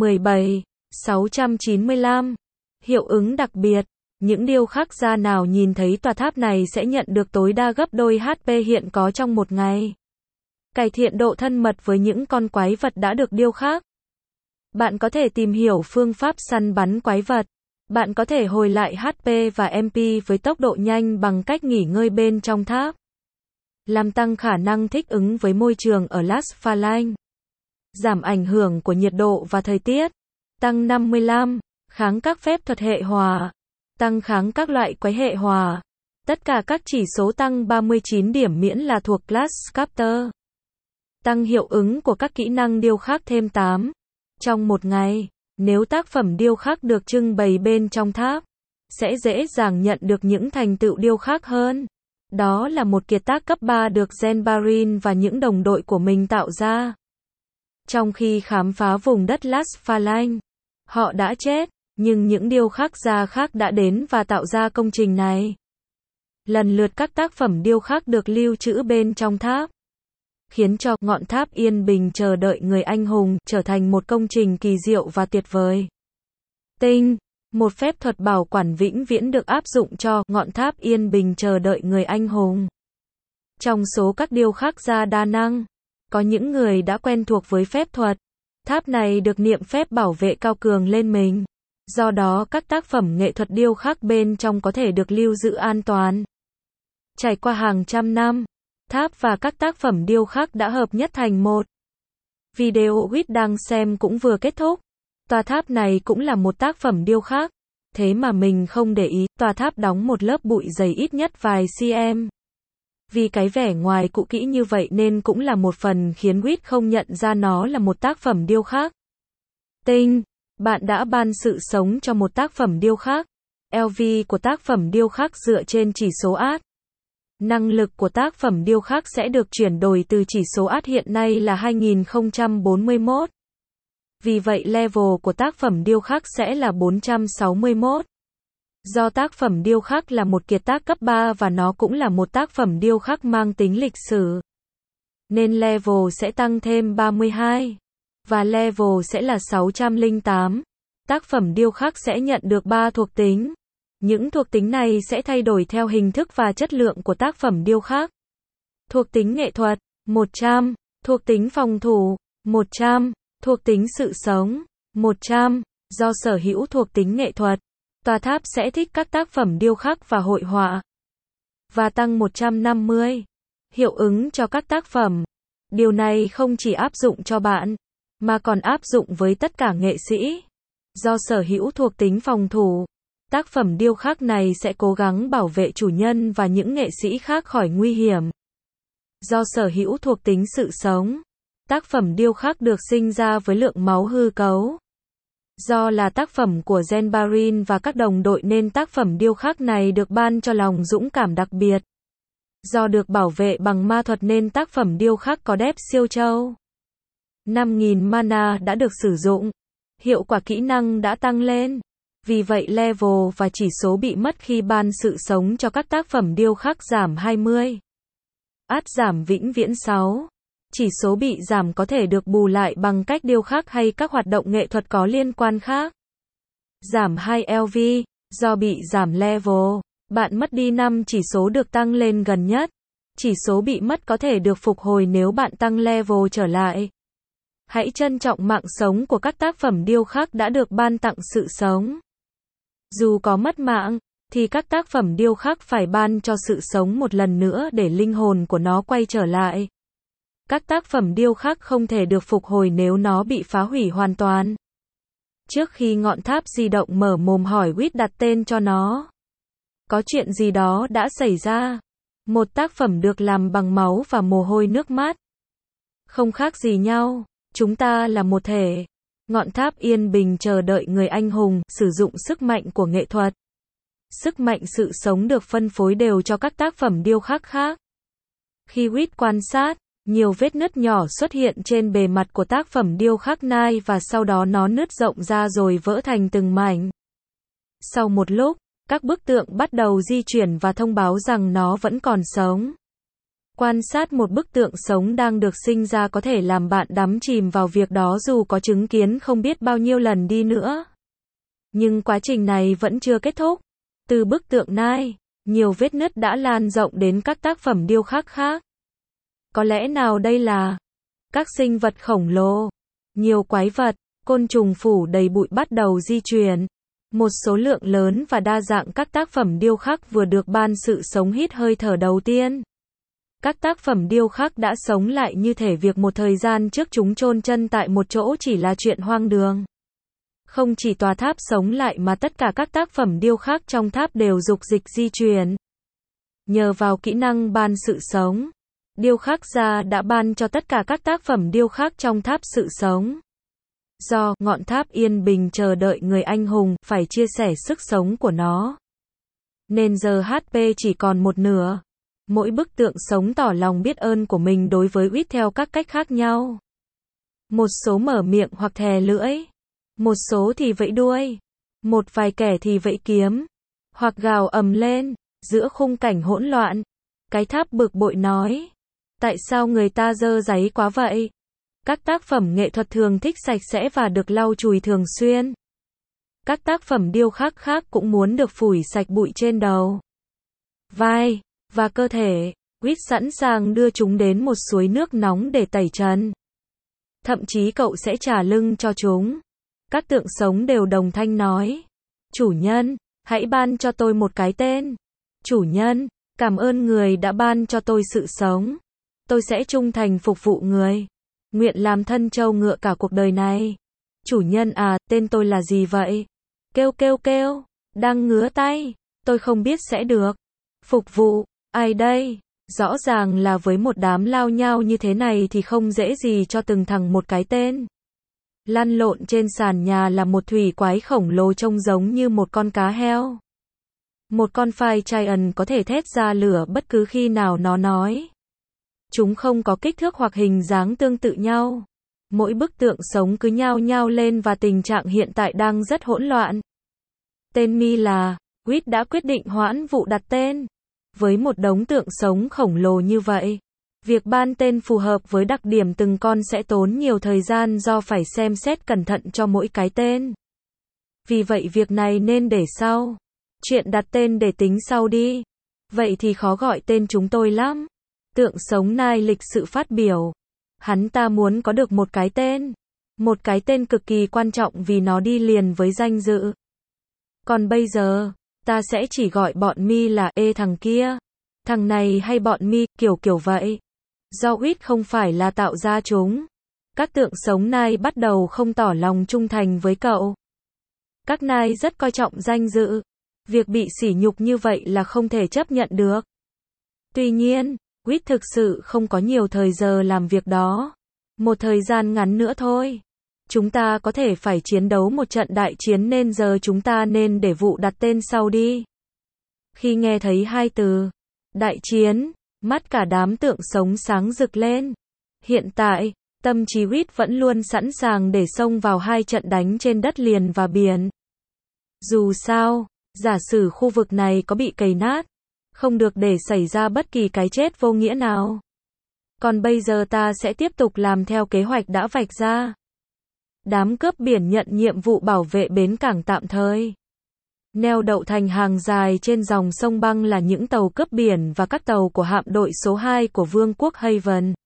17.695. Hiệu ứng đặc biệt. Những điêu khắc gia nào nhìn thấy tòa tháp này sẽ nhận được tối đa gấp đôi HP hiện có trong một ngày. Cải thiện độ thân mật với những con quái vật đã được điêu khắc. Bạn có thể tìm hiểu phương pháp săn bắn quái vật. Bạn có thể hồi lại HP và MP với tốc độ nhanh bằng cách nghỉ ngơi bên trong tháp. Làm tăng khả năng thích ứng với môi trường ở Las Phalanx. Giảm ảnh hưởng của nhiệt độ và thời tiết. Tăng 55. Kháng các phép thuật hệ hỏa. Tăng kháng các loại quái hệ hỏa. Tất cả các chỉ số tăng 39 điểm miễn là thuộc class Sculptor. Tăng hiệu ứng của các kỹ năng điêu khắc thêm 8. Trong một ngày, nếu tác phẩm điêu khắc được trưng bày bên trong tháp, sẽ dễ dàng nhận được những thành tựu điêu khắc hơn. Đó là một kiệt tác cấp 3 được Zenbarin và những đồng đội của mình tạo ra. Trong khi khám phá vùng đất Las Phalanx, họ đã chết, nhưng những điêu khắc gia khác đã đến và tạo ra công trình này. Lần lượt các tác phẩm điêu khắc được lưu trữ bên trong tháp, khiến cho ngọn tháp yên bình chờ đợi người anh hùng trở thành một công trình kỳ diệu và tuyệt vời. Tinh, một phép thuật bảo quản vĩnh viễn được áp dụng cho ngọn tháp yên bình chờ đợi người anh hùng. Trong số các điêu khắc gia đa năng, có những người đã quen thuộc với phép thuật. Tháp này được niệm phép bảo vệ cao cường lên mình. Do đó các tác phẩm nghệ thuật điêu khắc bên trong có thể được lưu giữ an toàn. Trải qua hàng trăm năm, tháp và các tác phẩm điêu khắc đã hợp nhất thành một. Video Whit đang xem cũng vừa kết thúc. Tòa tháp này cũng là một tác phẩm điêu khắc. Thế mà mình không để ý, tòa tháp đóng một lớp bụi dày ít nhất vài cm. Vì cái vẻ ngoài cũ kỹ như vậy nên cũng là một phần khiến Whit không nhận ra nó là một tác phẩm điêu khắc. Tinh, bạn đã ban sự sống cho một tác phẩm điêu khắc. LV của tác phẩm điêu khắc dựa trên chỉ số át. Năng lực của tác phẩm điêu khắc sẽ được chuyển đổi từ chỉ số át hiện nay là 2041. Vì vậy level của tác phẩm điêu khắc sẽ là 461. Do tác phẩm điêu khắc là một kiệt tác cấp 3 và nó cũng là một tác phẩm điêu khắc mang tính lịch sử, nên level sẽ tăng thêm 32. và level sẽ là 608. Tác phẩm điêu khắc sẽ nhận được 3 thuộc tính. Những thuộc tính này sẽ thay đổi theo hình thức và chất lượng của tác phẩm điêu khắc. Thuộc tính nghệ thuật, 100. Thuộc tính phòng thủ, 100. Thuộc tính sự sống, 100. Do sở hữu thuộc tính nghệ thuật, tòa tháp sẽ thích các tác phẩm điêu khắc và hội họa. Và tăng 150. Hiệu ứng cho các tác phẩm. Điều này không chỉ áp dụng cho bạn, mà còn áp dụng với tất cả nghệ sĩ. Do sở hữu thuộc tính phòng thủ, tác phẩm điêu khắc này sẽ cố gắng bảo vệ chủ nhân và những nghệ sĩ khác khỏi nguy hiểm. Do sở hữu thuộc tính sự sống, tác phẩm điêu khắc được sinh ra với lượng máu hư cấu. Do là tác phẩm của Genbarin và các đồng đội nên tác phẩm điêu khắc này được ban cho lòng dũng cảm đặc biệt. Do được bảo vệ bằng ma thuật nên tác phẩm điêu khắc có đép siêu châu. 5.000 mana đã được sử dụng. Hiệu quả kỹ năng đã tăng lên. Vì vậy level và chỉ số bị mất khi ban sự sống cho các tác phẩm điêu khắc giảm 20. Át giảm vĩnh viễn 6. Chỉ số bị giảm có thể được bù lại bằng cách điêu khắc hay các hoạt động nghệ thuật có liên quan khác. Giảm 2 LV. Do bị giảm level, bạn mất đi 5 chỉ số được tăng lên gần nhất. Chỉ số bị mất có thể được phục hồi nếu bạn tăng level trở lại. Hãy trân trọng mạng sống của các tác phẩm điêu khắc đã được ban tặng sự sống. Dù có mất mạng, thì các tác phẩm điêu khắc phải ban cho sự sống một lần nữa để linh hồn của nó quay trở lại. Các tác phẩm điêu khắc không thể được phục hồi nếu nó bị phá hủy hoàn toàn. Trước khi ngọn tháp di động mở mồm hỏi Whit đặt tên cho nó. Có chuyện gì đó đã xảy ra. Một tác phẩm được làm bằng máu và mồ hôi nước mắt. Không khác gì nhau. Chúng ta là một thể. Ngọn tháp yên bình chờ đợi người anh hùng, sử dụng sức mạnh của nghệ thuật. Sức mạnh sự sống được phân phối đều cho các tác phẩm điêu khắc khác. Khi Whit quan sát, nhiều vết nứt nhỏ xuất hiện trên bề mặt của tác phẩm điêu khắc Nai và sau đó nó nứt rộng ra rồi vỡ thành từng mảnh. Sau một lúc, các bức tượng bắt đầu di chuyển và thông báo rằng nó vẫn còn sống. Quan sát một bức tượng sống đang được sinh ra có thể làm bạn đắm chìm vào việc đó dù có chứng kiến không biết bao nhiêu lần đi nữa. Nhưng quá trình này vẫn chưa kết thúc. Từ bức tượng Nai, nhiều vết nứt đã lan rộng đến các tác phẩm điêu khắc khác. Có lẽ nào đây là các sinh vật khổng lồ, nhiều quái vật, côn trùng phủ đầy bụi bắt đầu di chuyển. Một số lượng lớn và đa dạng các tác phẩm điêu khắc vừa được ban sự sống hít hơi thở đầu tiên. Các tác phẩm điêu khắc đã sống lại như thể việc một thời gian trước chúng chôn chân tại một chỗ chỉ là chuyện hoang đường. Không chỉ tòa tháp sống lại mà tất cả các tác phẩm điêu khắc trong tháp đều dục dịch di chuyển. Nhờ vào kỹ năng ban sự sống, điêu khắc gia đã ban cho tất cả các tác phẩm điêu khắc trong tháp sự sống. Do ngọn tháp yên bình chờ đợi người anh hùng phải chia sẻ sức sống của nó, nên giờ HP chỉ còn một nửa. Mỗi bức tượng sống tỏ lòng biết ơn của mình đối với Whit theo các cách khác nhau. Một số mở miệng hoặc thè lưỡi, một số thì vẫy đuôi, một vài kẻ thì vẫy kiếm, hoặc gào ầm lên giữa khung cảnh hỗn loạn. Cái tháp bực bội nói, tại sao người ta dơ dáy quá vậy? Các tác phẩm nghệ thuật thường thích sạch sẽ và được lau chùi thường xuyên. Các tác phẩm điêu khắc khác cũng muốn được phủi sạch bụi trên đầu, vai và cơ thể. Whit sẵn sàng đưa chúng đến một suối nước nóng để tẩy trần. Thậm chí cậu sẽ trả lưng cho chúng. Các tượng sống đều đồng thanh nói, chủ nhân, hãy ban cho tôi một cái tên. Chủ nhân, cảm ơn người đã ban cho tôi sự sống. Tôi sẽ trung thành phục vụ người. Nguyện làm thân trâu ngựa cả cuộc đời này. Chủ nhân à, tên tôi là gì vậy? Kêu kêu kêu, đang ngứa tay. Tôi không biết sẽ được. Phục vụ, ai đây? Rõ ràng là với một đám lao nhao như thế này thì không dễ gì cho từng thằng một cái tên. Lăn lộn trên sàn nhà là một thủy quái khổng lồ trông giống như một con cá heo. Một con Fire Giant có thể thét ra lửa bất cứ khi nào nó nói. Chúng không có kích thước hoặc hình dáng tương tự nhau. Mỗi bức tượng sống cứ nhao nhao lên và tình trạng hiện tại đang rất hỗn loạn. Tên mi là, Whit đã quyết định hoãn vụ đặt tên. Với một đống tượng sống khổng lồ như vậy, Việc ban tên phù hợp với đặc điểm từng con sẽ tốn nhiều thời gian do phải xem xét cẩn thận cho mỗi cái tên. Vì vậy việc này nên để sau. Chuyện đặt tên để tính sau đi. Vậy thì khó gọi tên chúng tôi lắm. Tượng sống Nile lịch sự phát biểu. Hắn ta muốn có được một cái tên. Một cái tên cực kỳ quan trọng vì nó đi liền với danh dự. Còn bây giờ, ta sẽ chỉ gọi bọn mi là ê thằng kia, thằng này hay bọn mi, kiểu kiểu vậy. Do Uýt không phải là tạo ra chúng. Các tượng sống Nile bắt đầu không tỏ lòng trung thành với cậu. Các Nile rất coi trọng danh dự. Việc bị sỉ nhục như vậy là không thể chấp nhận được. Tuy nhiên, Uýt thực sự không có nhiều thời giờ làm việc đó. Một thời gian ngắn nữa thôi. Chúng ta có thể phải chiến đấu một trận đại chiến nên giờ chúng ta nên để vụ đặt tên sau đi. Khi nghe thấy hai từ đại chiến, mắt cả đám tượng sống sáng rực lên. Hiện tại, tâm trí Uýt vẫn luôn sẵn sàng để xông vào hai trận đánh trên đất liền và biển. Dù sao, giả sử khu vực này có bị cày nát, không được để xảy ra bất kỳ cái chết vô nghĩa nào. Còn bây giờ ta sẽ tiếp tục làm theo kế hoạch đã vạch ra. Đám cướp biển nhận nhiệm vụ bảo vệ bến cảng tạm thời. Neo đậu thành hàng dài trên dòng sông băng là những tàu cướp biển và các tàu của hạm đội số 2 của Vương quốc Haven.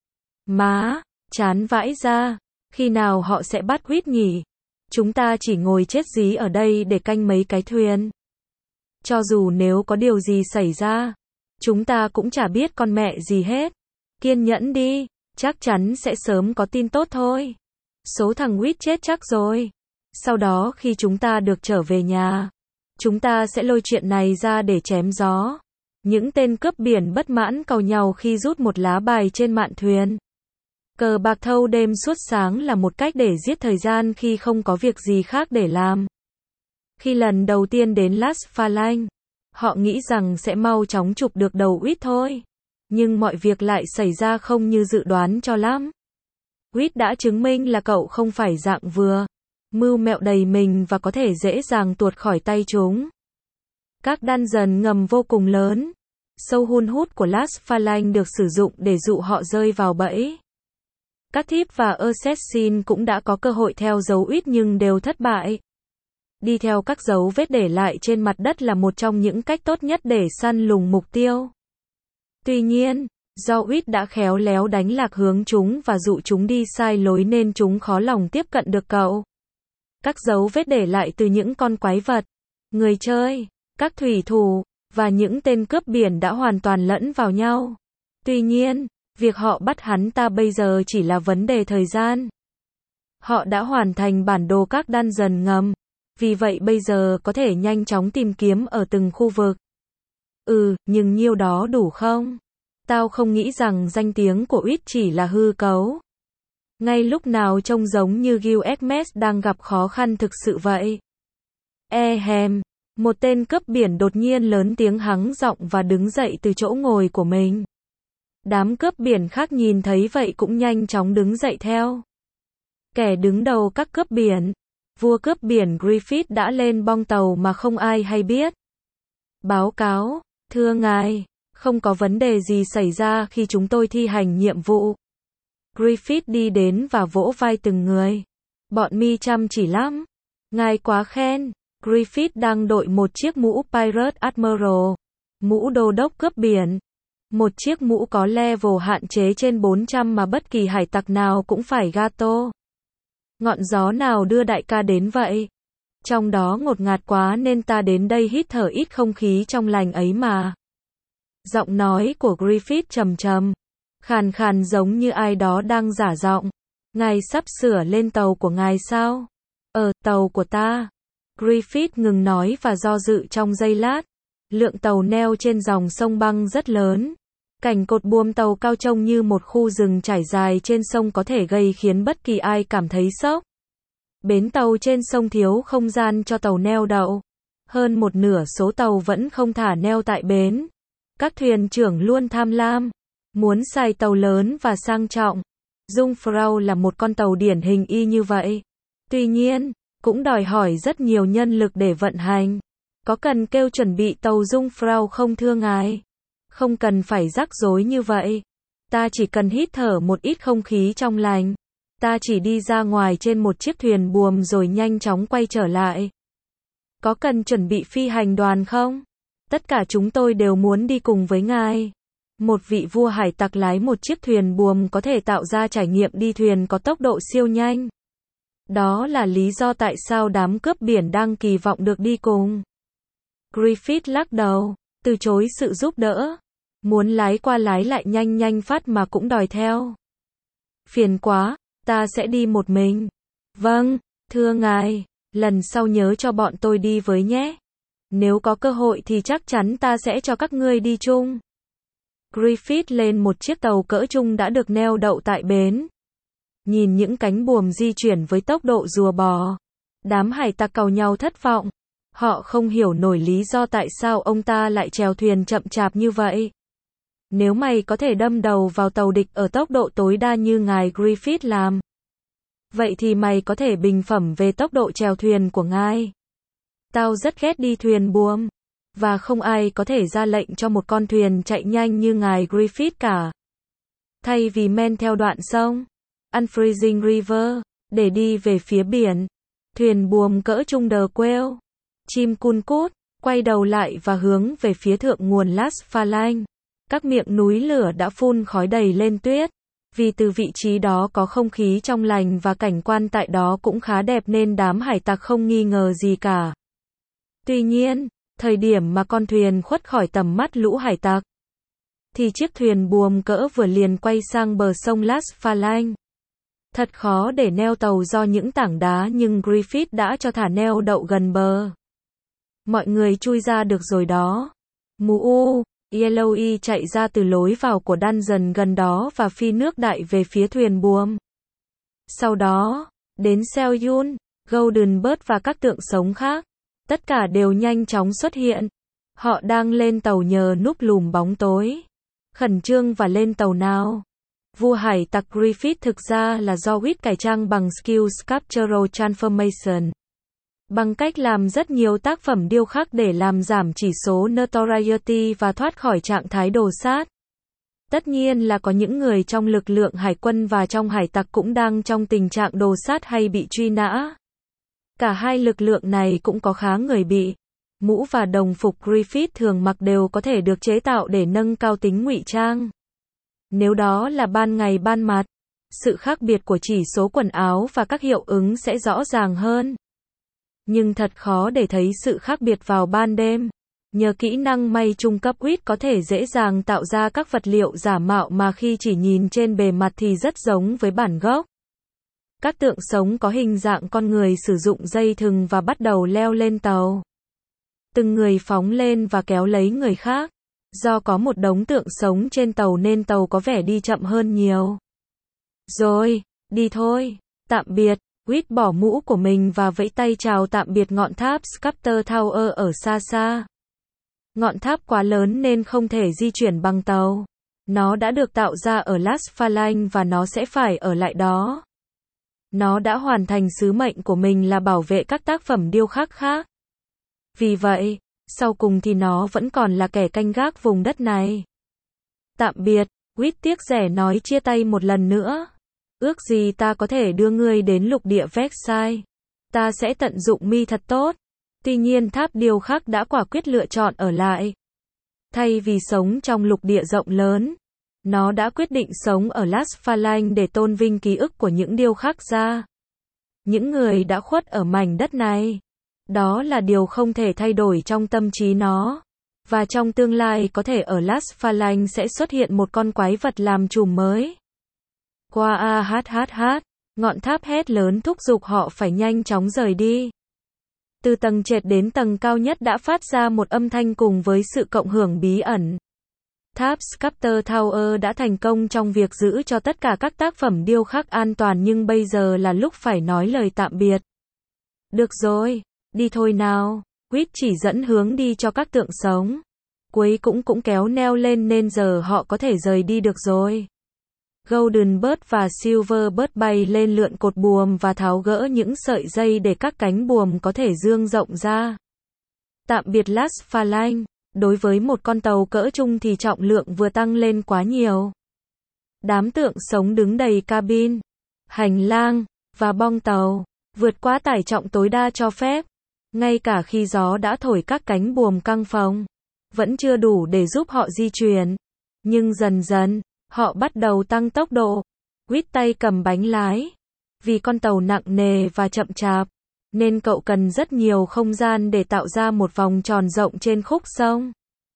Má, chán vãi ra, khi nào họ sẽ bắt Uýt nhỉ? Chúng ta chỉ ngồi chết dí ở đây để canh mấy cái thuyền. Cho dù nếu có điều gì xảy ra, chúng ta cũng chả biết con mẹ gì hết. Kiên nhẫn đi, chắc chắn sẽ sớm có tin tốt thôi. Số thằng Uýt chết chắc rồi. Sau đó khi chúng ta được trở về nhà, chúng ta sẽ lôi chuyện này ra để chém gió. Những tên cướp biển bất mãn càu nhàu khi rút một lá bài trên mạn thuyền. Cờ bạc thâu đêm suốt sáng là một cách để giết thời gian khi không có việc gì khác để làm. Khi lần đầu tiên đến Las Phalanx, họ nghĩ rằng sẽ mau chóng chụp được đầu Uýt thôi. Nhưng mọi việc lại xảy ra không như dự đoán cho lắm. Uýt đã chứng minh là cậu không phải dạng vừa mưu mẹo đầy mình và có thể dễ dàng tuột khỏi tay chúng. Các dungeon ngầm vô cùng lớn, sâu hun hút của Las Phalanx được sử dụng để dụ họ rơi vào bẫy. Các thief và assassin cũng đã có cơ hội theo dấu Uýt nhưng đều thất bại. Đi theo các dấu vết để lại trên mặt đất là một trong những cách tốt nhất để săn lùng mục tiêu. Tuy nhiên, do Uýt đã khéo léo đánh lạc hướng chúng và dụ chúng đi sai lối nên chúng khó lòng tiếp cận được cậu. Các dấu vết để lại từ những con quái vật, người chơi, các thủy thủ, và những tên cướp biển đã hoàn toàn lẫn vào nhau. Tuy nhiên, việc họ bắt hắn ta bây giờ chỉ là vấn đề thời gian. Họ đã hoàn thành bản đồ các dungeon ngầm, vì vậy bây giờ có thể nhanh chóng tìm kiếm ở từng khu vực. Nhưng nhiêu đó đủ không? Tao không nghĩ rằng danh tiếng của Uýt chỉ là hư cấu. Ngay lúc nào trông giống như Gilgamesh đang gặp khó khăn thực sự vậy. Một tên cướp biển đột nhiên lớn tiếng hắng giọng và đứng dậy từ chỗ ngồi của mình. Đám cướp biển khác nhìn thấy vậy cũng nhanh chóng đứng dậy theo. Kẻ đứng đầu các cướp biển, vua cướp biển Griffith đã lên bong tàu mà không ai hay biết. Báo cáo, thưa ngài, không có vấn đề gì xảy ra khi chúng tôi thi hành nhiệm vụ. Griffith đi đến và vỗ vai từng người. Bọn mi chăm chỉ lắm. Ngài quá khen. Griffith đang đội một chiếc mũ Pirate Admiral, mũ đô đốc cướp biển. Một chiếc mũ có level hạn chế trên 400 mà bất kỳ hải tặc nào cũng phải gato. Ngọn gió nào đưa đại ca đến vậy? Trong đó ngột ngạt quá nên ta đến đây hít thở ít không khí trong lành ấy mà. Giọng nói của Griffith trầm trầm, khàn khàn giống như ai đó đang giả giọng. Ngài sắp sửa lên tàu của ngài sao? Tàu của ta. Griffith ngừng nói và do dự trong giây lát. Lượng tàu neo trên dòng sông băng rất lớn. Cảnh cột buồm tàu cao trông như một khu rừng trải dài trên sông có thể gây khiến bất kỳ ai cảm thấy sốc. Bến tàu trên sông thiếu không gian cho tàu neo đậu. Hơn một nửa số tàu vẫn không thả neo tại bến. Các thuyền trưởng luôn tham lam, muốn xài tàu lớn và sang trọng. Jungfrau là một con tàu điển hình y như vậy. Tuy nhiên, cũng đòi hỏi rất nhiều nhân lực để vận hành. Có cần kêu chuẩn bị tàu Jungfrau không thưa ngài? Không cần phải rắc rối như vậy. Ta chỉ cần hít thở một ít không khí trong lành. Ta chỉ đi ra ngoài trên một chiếc thuyền buồm rồi nhanh chóng quay trở lại. Có cần chuẩn bị phi hành đoàn không? Tất cả chúng tôi đều muốn đi cùng với ngài. Một vị vua hải tặc lái một chiếc thuyền buồm có thể tạo ra trải nghiệm đi thuyền có tốc độ siêu nhanh. Đó là lý do tại sao đám cướp biển đang kỳ vọng được đi cùng. Griffith lắc đầu, từ chối sự giúp đỡ. Muốn lái qua lái lại nhanh nhanh phát mà cũng đòi theo. Phiền quá, ta sẽ đi một mình. Vâng, thưa ngài, lần sau nhớ cho bọn tôi đi với nhé. Nếu có cơ hội thì chắc chắn ta sẽ cho các ngươi đi chung. Griffith lên một chiếc tàu cỡ trung đã được neo đậu tại bến. Nhìn những cánh buồm di chuyển với tốc độ rùa bò. Đám hải tặc càu nhau thất vọng. Họ không hiểu nổi lý do tại sao ông ta lại chèo thuyền chậm chạp như vậy. Nếu mày có thể đâm đầu vào tàu địch ở tốc độ tối đa như ngài Griffith làm, vậy thì mày có thể bình phẩm về tốc độ chèo thuyền của ngài. Tao rất ghét đi thuyền buồm. Và không ai có thể ra lệnh cho một con thuyền chạy nhanh như ngài Griffith cả. Thay vì men theo đoạn sông Unfreezing River, để đi về phía biển, thuyền buồm cỡ trung đờ quêu, chim cun cút, quay đầu lại và hướng về phía thượng nguồn Las Phalanx. Các miệng núi lửa đã phun khói đầy lên tuyết. Vì từ vị trí đó có không khí trong lành và cảnh quan tại đó cũng khá đẹp nên đám hải tặc không nghi ngờ gì cả. Tuy nhiên, thời điểm mà con thuyền khuất khỏi tầm mắt lũ hải tặc, thì chiếc thuyền buồm cỡ vừa liền quay sang bờ sông Las Phalanx. Thật khó để neo tàu do những tảng đá nhưng Griffith đã cho thả neo đậu gần bờ. Mọi người chui ra được rồi đó. Mu Yellowy chạy ra từ lối vào của dungeon gần đó và phi nước đại về phía thuyền buồm. Sau đó, đến Selyun, Goldenbird và các tượng sống khác. Tất cả đều nhanh chóng xuất hiện. Họ đang lên tàu nhờ núp lùm bóng tối. Khẩn trương và lên tàu nào. Vua hải tặc Griffith thực ra là do Whit cải trang bằng Skill Sculptural Transformation. Bằng cách làm rất nhiều tác phẩm điêu khắc để làm giảm chỉ số notoriety và thoát khỏi trạng thái đồ sát. Tất nhiên là có những người trong lực lượng hải quân và trong hải tặc cũng đang trong tình trạng đồ sát hay bị truy nã. Cả hai lực lượng này cũng có khá người bị. Mũ và đồng phục Griffith thường mặc đều có thể được chế tạo để nâng cao tính ngụy trang. Nếu đó là ban ngày ban mặt, sự khác biệt của chỉ số quần áo và các hiệu ứng sẽ rõ ràng hơn. Nhưng thật khó để thấy sự khác biệt vào ban đêm. Nhờ kỹ năng may trung cấp Whit có thể dễ dàng tạo ra các vật liệu giả mạo mà khi chỉ nhìn trên bề mặt thì rất giống với bản gốc. Các tượng sống có hình dạng con người sử dụng dây thừng và bắt đầu leo lên tàu. Từng người phóng lên và kéo lấy người khác. Do có một đống tượng sống trên tàu nên tàu có vẻ đi chậm hơn nhiều. Rồi, đi thôi. Tạm biệt. Whit bỏ mũ của mình và vẫy tay chào tạm biệt ngọn tháp Sculptor Tower ở xa xa. Ngọn tháp quá lớn nên không thể di chuyển bằng tàu. Nó đã được tạo ra ở Las Phalanx và nó sẽ phải ở lại đó. Nó đã hoàn thành sứ mệnh của mình là bảo vệ các tác phẩm điêu khắc khác. Vì vậy, sau cùng thì nó vẫn còn là kẻ canh gác vùng đất này. Tạm biệt, Whit tiếc rẻ nói chia tay một lần nữa. Ước gì ta có thể đưa ngươi đến lục địa Vexai. Ta sẽ tận dụng mi thật tốt. Tuy nhiên tháp điêu khắc đã quả quyết lựa chọn ở lại. Thay vì sống trong lục địa rộng lớn, nó đã quyết định sống ở Las Phalanx để tôn vinh ký ức của những điêu khắc gia. Những người đã khuất ở mảnh đất này. Đó là điều không thể thay đổi trong tâm trí nó. Và trong tương lai có thể ở Las Phalanx sẽ xuất hiện một con quái vật làm trùm mới. Qua ngọn tháp hét lớn thúc giục họ phải nhanh chóng rời đi. Từ tầng trệt đến tầng cao nhất đã phát ra một âm thanh cùng với sự cộng hưởng bí ẩn. Tháp Sculptor Tower đã thành công trong việc giữ cho tất cả các tác phẩm điêu khắc an toàn nhưng bây giờ là lúc phải nói lời tạm biệt. Được rồi, đi thôi nào. Whit chỉ dẫn hướng đi cho các tượng sống. Cuối cũng kéo neo lên nên giờ họ có thể rời đi được rồi. Goldenbird và Silverbird bay lên lượn cột buồm và tháo gỡ những sợi dây để các cánh buồm có thể dương rộng ra. Tạm biệt Las Phalanx. Đối với một con tàu cỡ trung thì trọng lượng vừa tăng lên quá nhiều. Đám tượng sống đứng đầy cabin, hành lang, và bong tàu, vượt quá tải trọng tối đa cho phép. Ngay cả khi gió đã thổi các cánh buồm căng phồng, vẫn chưa đủ để giúp họ di chuyển. Nhưng dần dần, họ bắt đầu tăng tốc độ. Quýt tay cầm bánh lái. Vì con tàu nặng nề và chậm chạp, nên cậu cần rất nhiều không gian để tạo ra một vòng tròn rộng trên khúc sông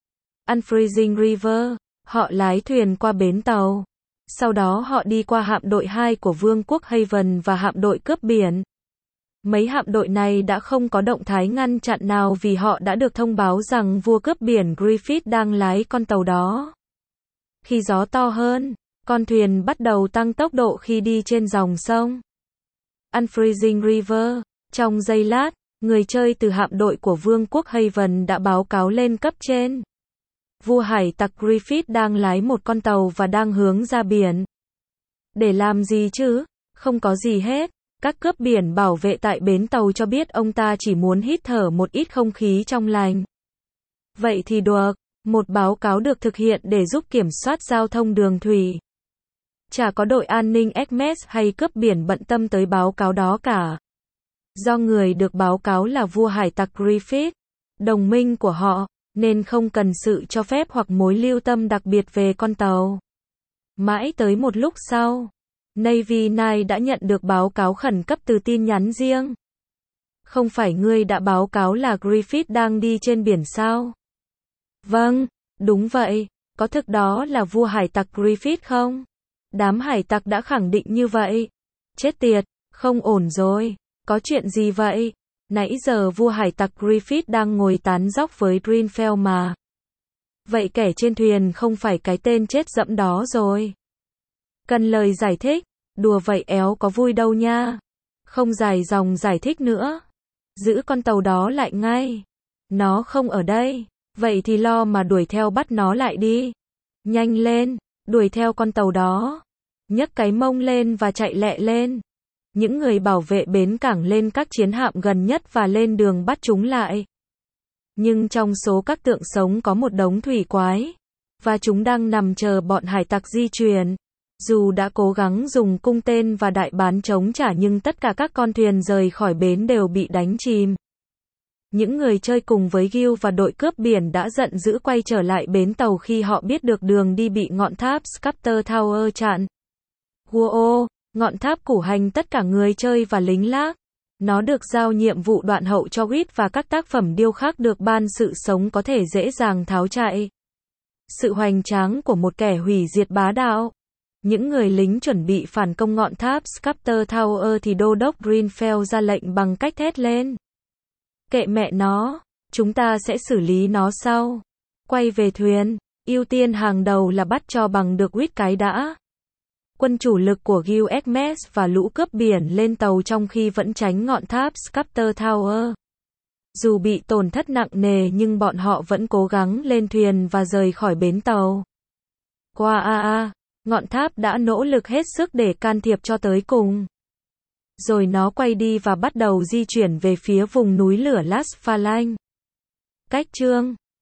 Unfreezing River. Họ lái thuyền qua bến tàu. Sau đó họ đi qua hạm đội 2 của Vương quốc Haven và hạm đội cướp biển. Mấy hạm đội này đã không có động thái ngăn chặn nào vì họ đã được thông báo rằng vua cướp biển Griffith đang lái con tàu đó. Khi gió to hơn, con thuyền bắt đầu tăng tốc độ khi đi trên dòng sông Unfreezing River. Trong giây lát, người chơi từ hạm đội của Vương quốc Haven đã báo cáo lên cấp trên. Vua hải tặc Griffith đang lái một con tàu và đang hướng ra biển. Để làm gì chứ? Không có gì hết. Các cướp biển bảo vệ tại bến tàu cho biết ông ta chỉ muốn hít thở một ít không khí trong lành. Vậy thì được. Một báo cáo được thực hiện để giúp kiểm soát giao thông đường thủy. Chả có đội an ninh Hermes hay cướp biển bận tâm tới báo cáo đó cả. Do người được báo cáo là vua hải tặc Griffith, đồng minh của họ, nên không cần sự cho phép hoặc mối lưu tâm đặc biệt về con tàu. Mãi tới một lúc sau, Navy 9 đã nhận được báo cáo khẩn cấp từ tin nhắn riêng. Không phải ngươi đã báo cáo là Griffith đang đi trên biển sao? Vâng, đúng vậy, có thực đó là vua hải tặc Griffith không? Đám hải tặc đã khẳng định như vậy. Chết tiệt, không ổn rồi, có chuyện gì vậy? Nãy giờ vua hải tặc Griffith đang ngồi tán dóc với Greenfell mà. Vậy kẻ trên thuyền không phải cái tên chết dẫm đó rồi. Cần lời giải thích, đùa vậy éo có vui đâu nha. Không dài dòng giải thích nữa. Giữ con tàu đó lại ngay. Nó không ở đây. Vậy thì lo mà đuổi theo bắt nó lại đi. Nhanh lên, đuổi theo con tàu đó. Nhấc cái mông lên và chạy lẹ lên. Những người bảo vệ bến cảng lên các chiến hạm gần nhất và lên đường bắt chúng lại. Nhưng trong số các tượng sống có một đống thủy quái. Và chúng đang nằm chờ bọn hải tặc di chuyển. Dù đã cố gắng dùng cung tên và đại bán chống trả nhưng tất cả các con thuyền rời khỏi bến đều bị đánh chìm. Những người chơi cùng với Gil và đội cướp biển đã giận dữ quay trở lại bến tàu khi họ biết được đường đi bị ngọn tháp Scepter Tower chặn. Wow, ngọn tháp củ hành tất cả người chơi và lính lác. Nó được giao nhiệm vụ đoạn hậu cho Wit và các tác phẩm điêu khắc được ban sự sống có thể dễ dàng tháo chạy. Sự hoành tráng của một kẻ hủy diệt bá đạo. Những người lính chuẩn bị phản công ngọn tháp Scepter Tower thì đô đốc Greenfell ra lệnh bằng cách thét lên. Kệ mẹ nó, chúng ta sẽ xử lý nó sau. Quay về thuyền, ưu tiên hàng đầu là bắt cho bằng được Wit cái đã. Quân chủ lực của Gil Hermes và lũ cướp biển lên tàu trong khi vẫn tránh ngọn tháp Scepter Tower. Dù bị tổn thất nặng nề nhưng bọn họ vẫn cố gắng lên thuyền và rời khỏi bến tàu. Ngọn tháp đã nỗ lực hết sức để can thiệp cho tới cùng. Rồi nó quay đi và bắt đầu di chuyển về phía vùng núi lửa Las Phalanx. Cách chương